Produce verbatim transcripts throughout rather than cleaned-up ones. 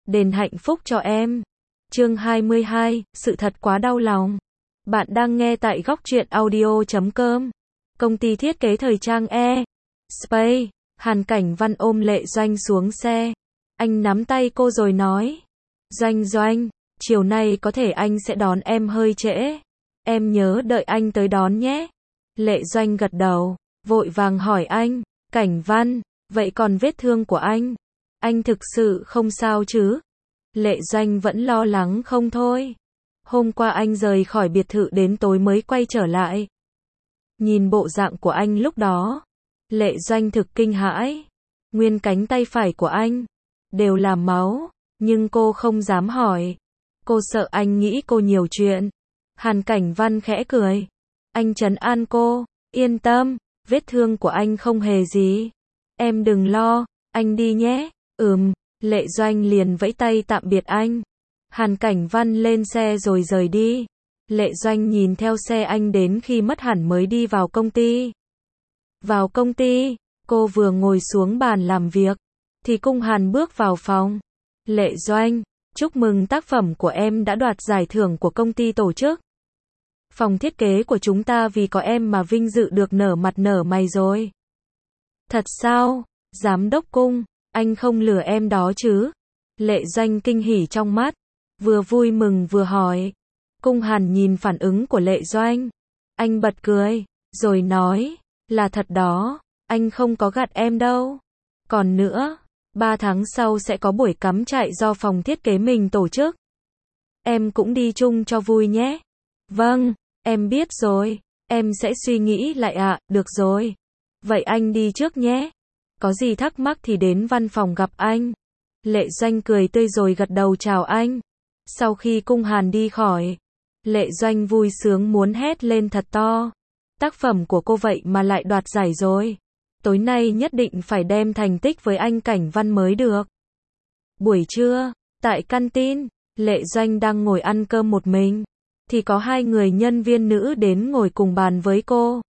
đền hạnh phúc cho em. Chương hai mươi hai, sự thật quá đau lòng. Bạn đang nghe tại góc truyện audio chấm com. Công ty thiết kế thời trang E. Space. Hàn Cảnh Văn ôm Lệ Doanh xuống xe. Anh nắm tay cô rồi nói. Doanh Doanh, chiều nay có thể anh sẽ đón em hơi trễ. Em nhớ đợi anh tới đón nhé. Lệ Doanh gật đầu, vội vàng hỏi anh. Cảnh Văn, vậy còn vết thương của anh? Anh thực sự không sao chứ? Lệ Doanh vẫn lo lắng không thôi. Hôm qua anh rời khỏi biệt thự đến tối mới quay trở lại. Nhìn bộ dạng của anh lúc đó, Lệ Doanh thực kinh hãi. Nguyên cánh tay phải của anh đều là máu, nhưng cô không dám hỏi. Cô sợ anh nghĩ cô nhiều chuyện. Hàn Cảnh Văn khẽ cười. Anh trấn an cô, yên tâm, vết thương của anh không hề gì. Em đừng lo, anh đi nhé. Ừm, Lệ Doanh liền vẫy tay tạm biệt anh. Hàn Cảnh Văn lên xe rồi rời đi. Lệ Doanh nhìn theo xe anh đến khi mất hẳn mới đi vào công ty. Vào công ty, cô vừa ngồi xuống bàn làm việc, thì Cung Hàn bước vào phòng. Lệ Doanh, chúc mừng tác phẩm của em đã đoạt giải thưởng của công ty tổ chức. Phòng thiết kế của chúng ta vì có em mà vinh dự được nở mặt nở mày rồi. Thật sao, giám đốc Cung, anh không lừa em đó chứ? Lệ Doanh kinh hỉ trong mắt, vừa vui mừng vừa hỏi. Cung Hàn nhìn phản ứng của Lệ Doanh, anh bật cười, rồi nói, là thật đó, anh không có gạt em đâu. Còn nữa, ba tháng sau sẽ có buổi cắm trại do phòng thiết kế mình tổ chức. Em cũng đi chung cho vui nhé. Vâng, em biết rồi, em sẽ suy nghĩ lại ạ, à, được rồi. Vậy anh đi trước nhé. Có gì thắc mắc thì đến văn phòng gặp anh. Lệ Doanh cười tươi rồi gật đầu chào anh. Sau khi Cung Hàn đi khỏi, Lệ Doanh vui sướng muốn hét lên thật to. Tác phẩm của cô vậy mà lại đoạt giải rồi. Tối nay nhất định phải đem thành tích với anh Cảnh Văn mới được. Buổi trưa, tại canteen, Lệ Doanh đang ngồi ăn cơm một mình, thì có hai người nhân viên nữ đến ngồi cùng bàn với cô.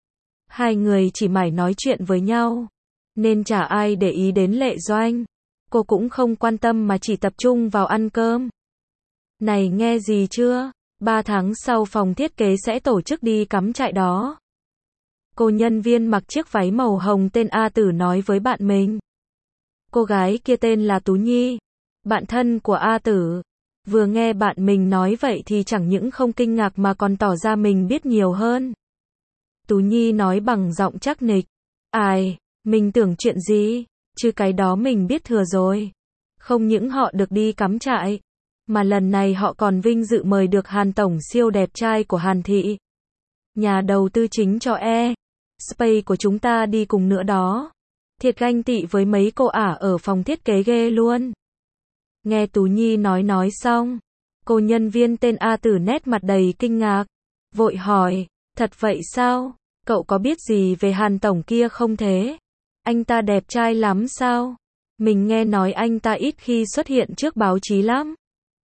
Hai người chỉ mải nói chuyện với nhau, nên chả ai để ý đến Lệ Doanh. Cô cũng không quan tâm mà chỉ tập trung vào ăn cơm. Này nghe gì chưa? Ba tháng sau phòng thiết kế sẽ tổ chức đi cắm trại đó. Cô nhân viên mặc chiếc váy màu hồng tên A Tử nói với bạn mình. Cô gái kia tên là Tú Nhi, bạn thân của A Tử. Vừa nghe bạn mình nói vậy thì chẳng những không kinh ngạc mà còn tỏ ra mình biết nhiều hơn. Tú Nhi nói bằng giọng chắc nịch. Ai, mình tưởng chuyện gì, chứ cái đó mình biết thừa rồi. Không những họ được đi cắm trại, mà lần này họ còn vinh dự mời được Hàn Tổng siêu đẹp trai của Hàn Thị, nhà đầu tư chính cho E. Space của chúng ta đi cùng nữa đó. Thiệt ganh tị với mấy cô ả ở phòng thiết kế ghê luôn. Nghe Tú Nhi nói nói xong, cô nhân viên tên A Tử nét mặt đầy kinh ngạc, vội hỏi, thật vậy sao? Cậu có biết gì về Hàn Tổng kia không thế? Anh ta đẹp trai lắm sao? Mình nghe nói anh ta ít khi xuất hiện trước báo chí lắm,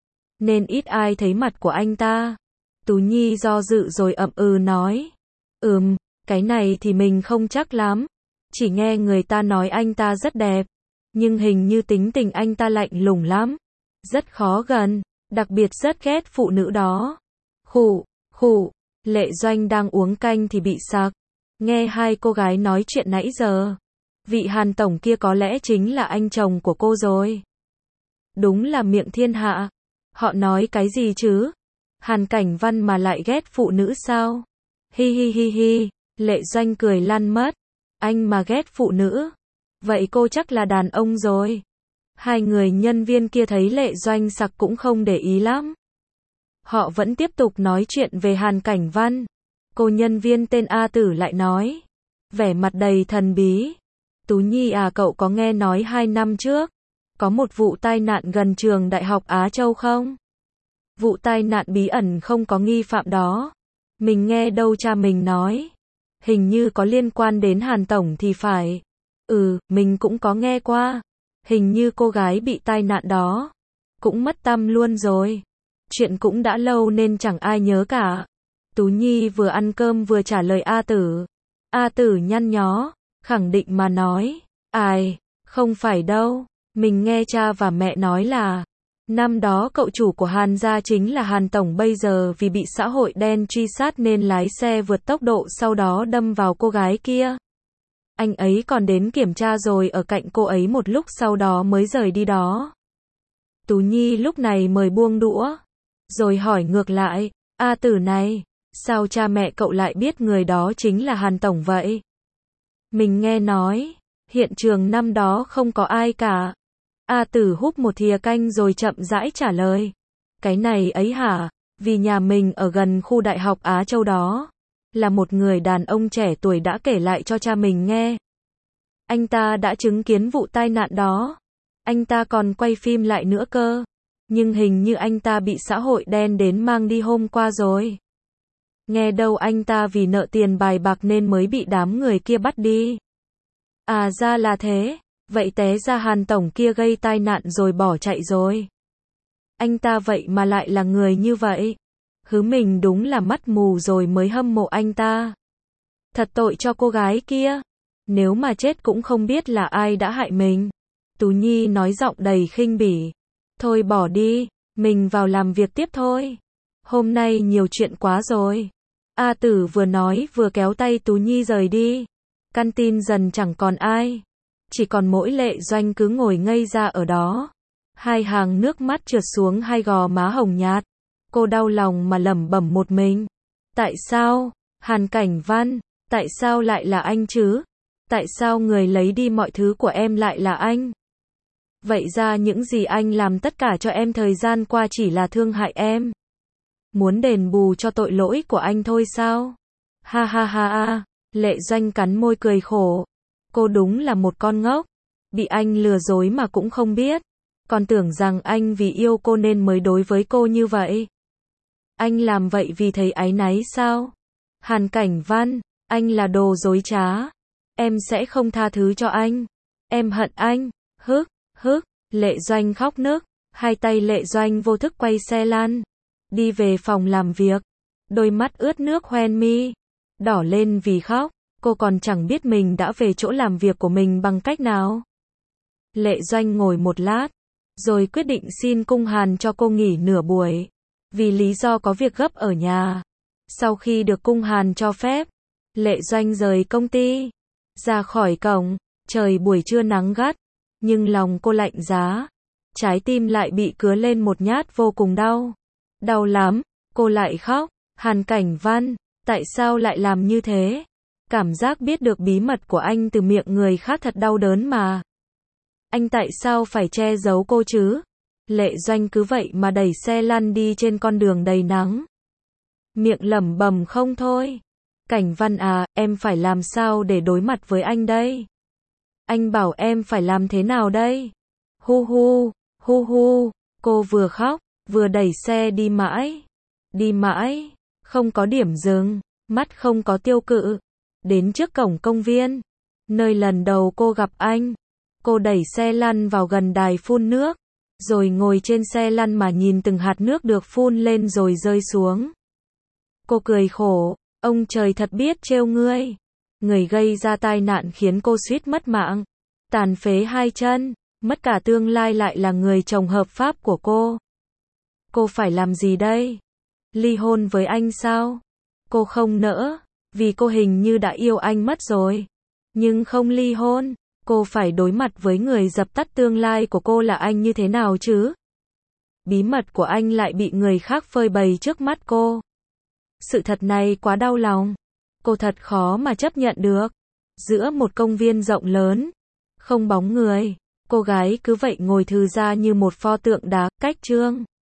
nên ít ai thấy mặt của anh ta. Tú Nhi do dự rồi ậm ừ nói. Ừm, cái này thì mình không chắc lắm. Chỉ nghe người ta nói anh ta rất đẹp, nhưng hình như tính tình anh ta lạnh lùng lắm, rất khó gần, đặc biệt rất ghét phụ nữ đó. Khụ, khụ, Lệ Doanh đang uống canh thì bị sặc. Nghe hai cô gái nói chuyện nãy giờ. Vị Hàn Tổng kia có lẽ chính là anh chồng của cô rồi. Đúng là miệng thiên hạ. Họ nói cái gì chứ? Hàn Cảnh Văn mà lại ghét phụ nữ sao? Hi hi hi hi, Lệ Doanh cười lăn mất. Anh mà ghét phụ nữ, vậy cô chắc là đàn ông rồi. Hai người nhân viên kia thấy Lệ Doanh sặc cũng không để ý lắm. Họ vẫn tiếp tục nói chuyện về Hàn Cảnh Văn. Cô nhân viên tên A Tử lại nói, vẻ mặt đầy thần bí. Tú Nhi à, cậu có nghe nói hai năm trước có một vụ tai nạn gần trường Đại học Á Châu không? Vụ tai nạn bí ẩn không có nghi phạm đó. Mình nghe đâu cha mình nói. Hình như có liên quan đến Hàn Tổng thì phải. Ừ, mình cũng có nghe qua. Hình như cô gái bị tai nạn đó cũng mất tăm luôn rồi. Chuyện cũng đã lâu nên chẳng ai nhớ cả. Tú Nhi vừa ăn cơm vừa trả lời A Tử. A Tử nhăn nhó, khẳng định mà nói. Ai, không phải đâu. Mình nghe cha và mẹ nói là Năm đó cậu chủ của Hàn gia chính là Hàn Tổng, bây giờ vì bị xã hội đen truy sát nên lái xe vượt tốc độ sau đó đâm vào cô gái kia. Anh ấy còn đến kiểm tra rồi ở cạnh cô ấy một lúc sau đó mới rời đi đó. Tú Nhi lúc này mới buông đũa, rồi hỏi ngược lại, A Tử này, sao cha mẹ cậu lại biết người đó chính là Hàn Tổng vậy? Mình nghe nói, hiện trường năm đó không có ai cả. A Tử húp một thìa canh rồi chậm rãi trả lời. Cái này ấy hả, vì nhà mình ở gần khu đại học Á Châu đó. Là một người đàn ông trẻ tuổi đã kể lại cho cha mình nghe. Anh ta đã chứng kiến vụ tai nạn đó. Anh ta còn quay phim lại nữa cơ. Nhưng hình như anh ta bị xã hội đen đến mang đi hôm qua rồi. Nghe đâu anh ta vì nợ tiền bài bạc nên mới bị đám người kia bắt đi. À ra là thế. Vậy té ra Hàn Tổng kia gây tai nạn rồi bỏ chạy rồi. Anh ta vậy mà lại là người như vậy. Hứ, mình đúng là mắt mù rồi mới hâm mộ anh ta. Thật tội cho cô gái kia. Nếu mà chết cũng không biết là ai đã hại mình. Tú Nhi nói giọng đầy khinh bỉ. Thôi bỏ đi, mình vào làm việc tiếp thôi. Hôm nay nhiều chuyện quá rồi. A Tử vừa nói vừa kéo tay Tú Nhi rời đi. Căn tin dần chẳng còn ai. Chỉ còn mỗi Lệ Doanh cứ ngồi ngây ra ở đó. Hai hàng nước mắt trượt xuống hai gò má hồng nhạt. Cô đau lòng mà lẩm bẩm một mình. Tại sao? Hàn Cảnh Văn, tại sao lại là anh chứ? Tại sao người lấy đi mọi thứ của em lại là anh? Vậy ra những gì anh làm tất cả cho em thời gian qua chỉ là thương hại em. Muốn đền bù cho tội lỗi của anh thôi sao? Ha ha ha ha, Lệ Doanh cắn môi cười khổ. Cô đúng là một con ngốc. Bị anh lừa dối mà cũng không biết. Còn tưởng rằng anh vì yêu cô nên mới đối với cô như vậy. Anh làm vậy vì thấy áy náy sao? Hàn Cảnh Văn, anh là đồ dối trá. Em sẽ không tha thứ cho anh. Em hận anh. Hức, hức, Lệ Doanh khóc nức. Hai tay Lệ Doanh vô thức quay xe lăn. Đi về phòng làm việc. Đôi mắt ướt nước hoen mi. Đỏ lên vì khóc. Cô còn chẳng biết mình đã về chỗ làm việc của mình bằng cách nào. Lệ Doanh ngồi một lát. Rồi quyết định xin cung Hàn cho cô nghỉ nửa buổi. Vì lý do có việc gấp ở nhà. Sau khi được cung Hàn cho phép, Lệ Doanh rời công ty. Ra khỏi cổng, trời buổi trưa nắng gắt. Nhưng lòng cô lạnh giá. Trái tim lại bị cứa lên một nhát vô cùng đau. Đau lắm, cô lại khóc. Hàn Cảnh Văn, tại sao lại làm như thế? Cảm giác biết được bí mật của anh từ miệng người khác thật đau đớn mà. Anh tại sao phải che giấu cô chứ? Lệ Doanh cứ vậy mà đẩy xe lăn đi trên con đường đầy nắng. Miệng lẩm bẩm không thôi. Cảnh Văn à, em phải làm sao để đối mặt với anh đây? Anh bảo em phải làm thế nào đây? Hu hu, hu hu, cô vừa khóc, vừa đẩy xe đi mãi. Đi mãi, không có điểm dừng, mắt không có tiêu cự. Đến trước cổng công viên, nơi lần đầu cô gặp anh. Cô đẩy xe lăn vào gần đài phun nước, rồi ngồi trên xe lăn mà nhìn từng hạt nước được phun lên rồi rơi xuống. Cô cười khổ, ông trời thật biết trêu ngươi. Người gây ra tai nạn khiến cô suýt mất mạng, tàn phế hai chân, mất cả tương lai lại là người chồng hợp pháp của cô. Cô phải làm gì đây? Ly hôn với anh sao? Cô không nỡ, vì cô hình như đã yêu anh mất rồi. Nhưng không ly hôn, cô phải đối mặt với người dập tắt tương lai của cô là anh như thế nào chứ? Bí mật của anh lại bị người khác phơi bày trước mắt cô. Sự thật này quá đau lòng. Cô thật khó mà chấp nhận được. Giữa một công viên rộng lớn, không bóng người, cô gái cứ vậy ngồi thư ra như một pho tượng đá, cách trương.